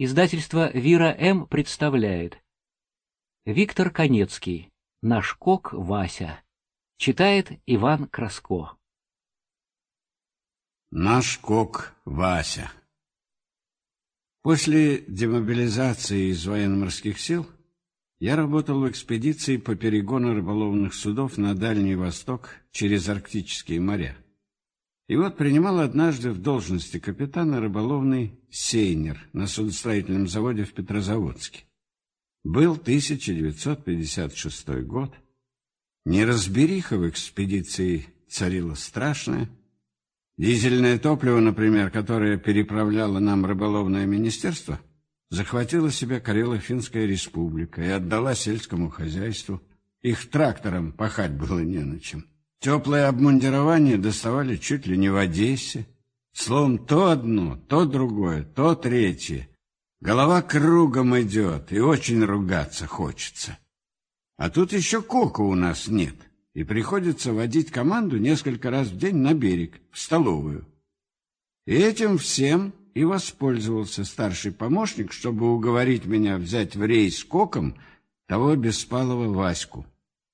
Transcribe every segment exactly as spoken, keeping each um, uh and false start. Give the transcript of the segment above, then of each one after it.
Издательство «Вира М.» представляет. Виктор Канецкий. «Наш кок Вася». Читает Иван Краско. Наш кок Вася. После демобилизации из военно-морских сил я работал в экспедиции по перегону рыболовных судов на Дальний Восток через Арктические моря. И вот принимал однажды в должности капитана рыболовный сейнер на судостроительном заводе в Петрозаводске. Был тысяча девятьсот пятьдесят шестой год. Неразбериха в экспедиции царила страшная. Дизельное топливо, например, которое переправляло нам рыболовное министерство, захватила себе Карело-Финская республика и отдала сельскому хозяйству. Их тракторам пахать было не на чем. Теплое обмундирование доставали чуть ли не в Одессе. Словом, то одно, то другое, то третье. Голова кругом идет, и очень ругаться хочется. А тут еще кока у нас нет, и приходится водить команду несколько раз в день на берег, в столовую. И этим всем и воспользовался старший помощник, чтобы уговорить меня взять в рейс коком того беспалого Ваську.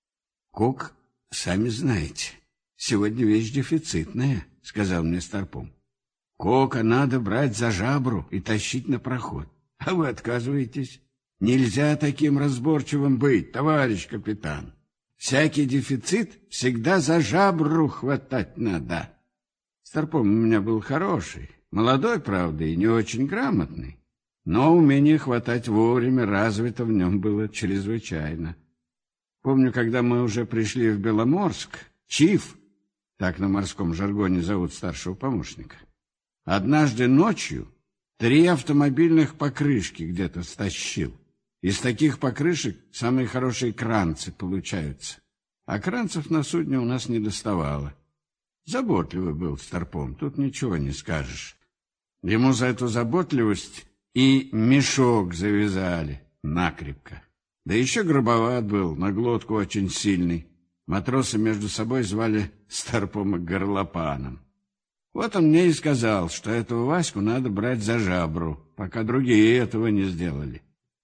Кок, сами знаете, сегодня вещь дефицитная, сказал мне старпом. Кока надо брать за жабру и тащить на проход. А вы отказываетесь? Нельзя таким разборчивым быть, товарищ капитан. Всякий дефицит всегда за жабру хватать надо. Старпом у меня был хороший, молодой, правда, и не очень грамотный, но умение хватать вовремя развито в нем было чрезвычайно. Помню, когда мы уже пришли в Беломорск, Чиф, так на морском жаргоне зовут старшего помощника, однажды ночью три автомобильных покрышки где-то стащил. Из таких покрышек самые хорошие кранцы получаются. А кранцев на судне у нас не доставало. Заботливый был старпом, тут ничего не скажешь. Ему за эту заботливость и мешок завязали накрепко. Да еще грубоват был, на глотку очень сильный. Матросы между собой звали старпома горлопаном. Вот он мне и сказал, что этого Ваську надо брать за жабру, пока другие этого не сделали.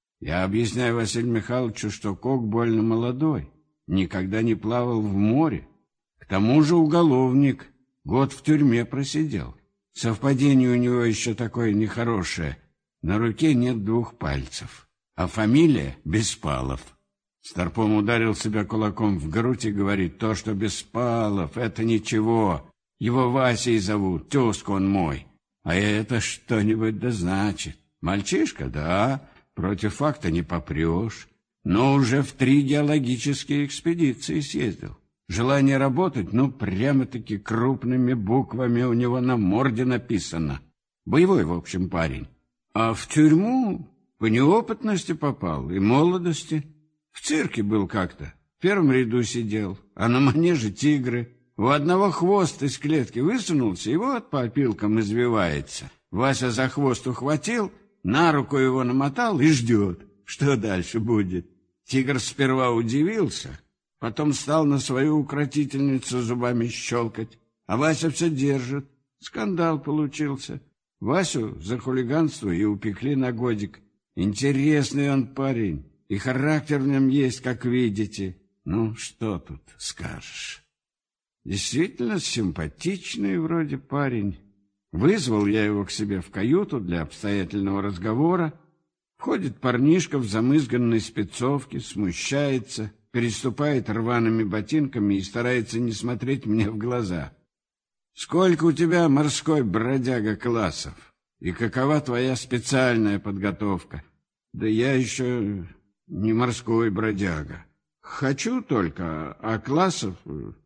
Я объясняю Василию Михайловичу, что кок больно молодой, никогда не плавал в море. К тому же уголовник, год в тюрьме просидел. Совпадение у него еще такое нехорошее. На руке нет двух пальцев, а фамилия Беспалов. Старпом ударил себя кулаком в грудь и говорит: то, что Беспалов, это ничего. Его Васей зовут, тезка он мой. А это что-нибудь да значит. Мальчишка, да, против факта не попрешь, но уже в три геологические экспедиции съездил. Желание работать, ну, прямо-таки крупными буквами у него на морде написано. Боевой, в общем, парень. А в тюрьму по неопытности попал и молодости. В цирке был как-то, в первом ряду сидел, а на манеже тигры. У одного хвост из клетки высунулся, и вот по опилкам извивается. Вася за хвост ухватил, на руку его намотал и ждет, что дальше будет. Тигр сперва удивился, потом стал на свою укротительницу зубами щелкать, а Вася все держит. Скандал получился. Васю за хулиганство и упекли на годик. Интересный он парень, и характер в нем есть, как видите. Ну, что тут скажешь? Действительно симпатичный вроде парень. Вызвал я его к себе в каюту для обстоятельного разговора. Входит парнишка в замызганной спецовке, смущается, переступает рваными ботинками и старается не смотреть мне в глаза. Сколько у тебя, морской бродяга, классов? И какова твоя специальная подготовка? Да я еще не морской бродяга. Хочу только, а классов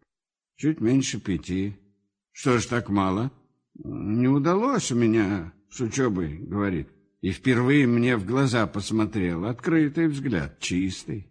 чуть меньше пяти. Что ж так мало? Не удалось у меня с учебой, говорит. И впервые мне в глаза посмотрел. Открытый взгляд, чистый.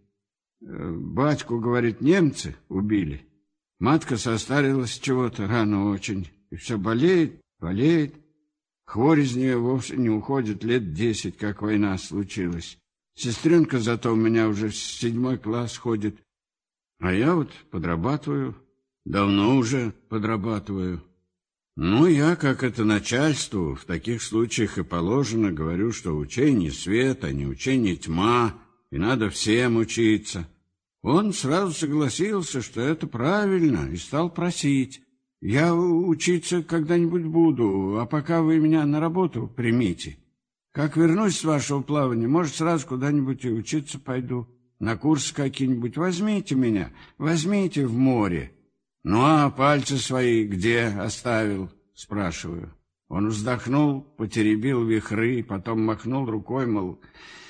Батьку, говорит, немцы убили. Матка состарилась чего-то рано очень. И все болеет, болеет. Хворь из нее вовсе не уходит лет десять, как война случилась. Сестренка зато у меня уже в седьмой класс ходит. А я вот подрабатываю. Давно уже подрабатываю. Ну, я, как это начальству, в таких случаях и положено, говорю, что учение свет, а не учение тьма, и надо всем учиться. Он сразу согласился, что это правильно, и стал просить. Я учиться когда-нибудь буду, а пока вы меня на работу примите. Как вернусь с вашего плавания, может, сразу куда-нибудь и учиться пойду. На курсы какие-нибудь возьмите меня, возьмите в море. Ну, а пальцы свои где оставил, спрашиваю. Он вздохнул, потеребил вихры, потом махнул рукой, мол,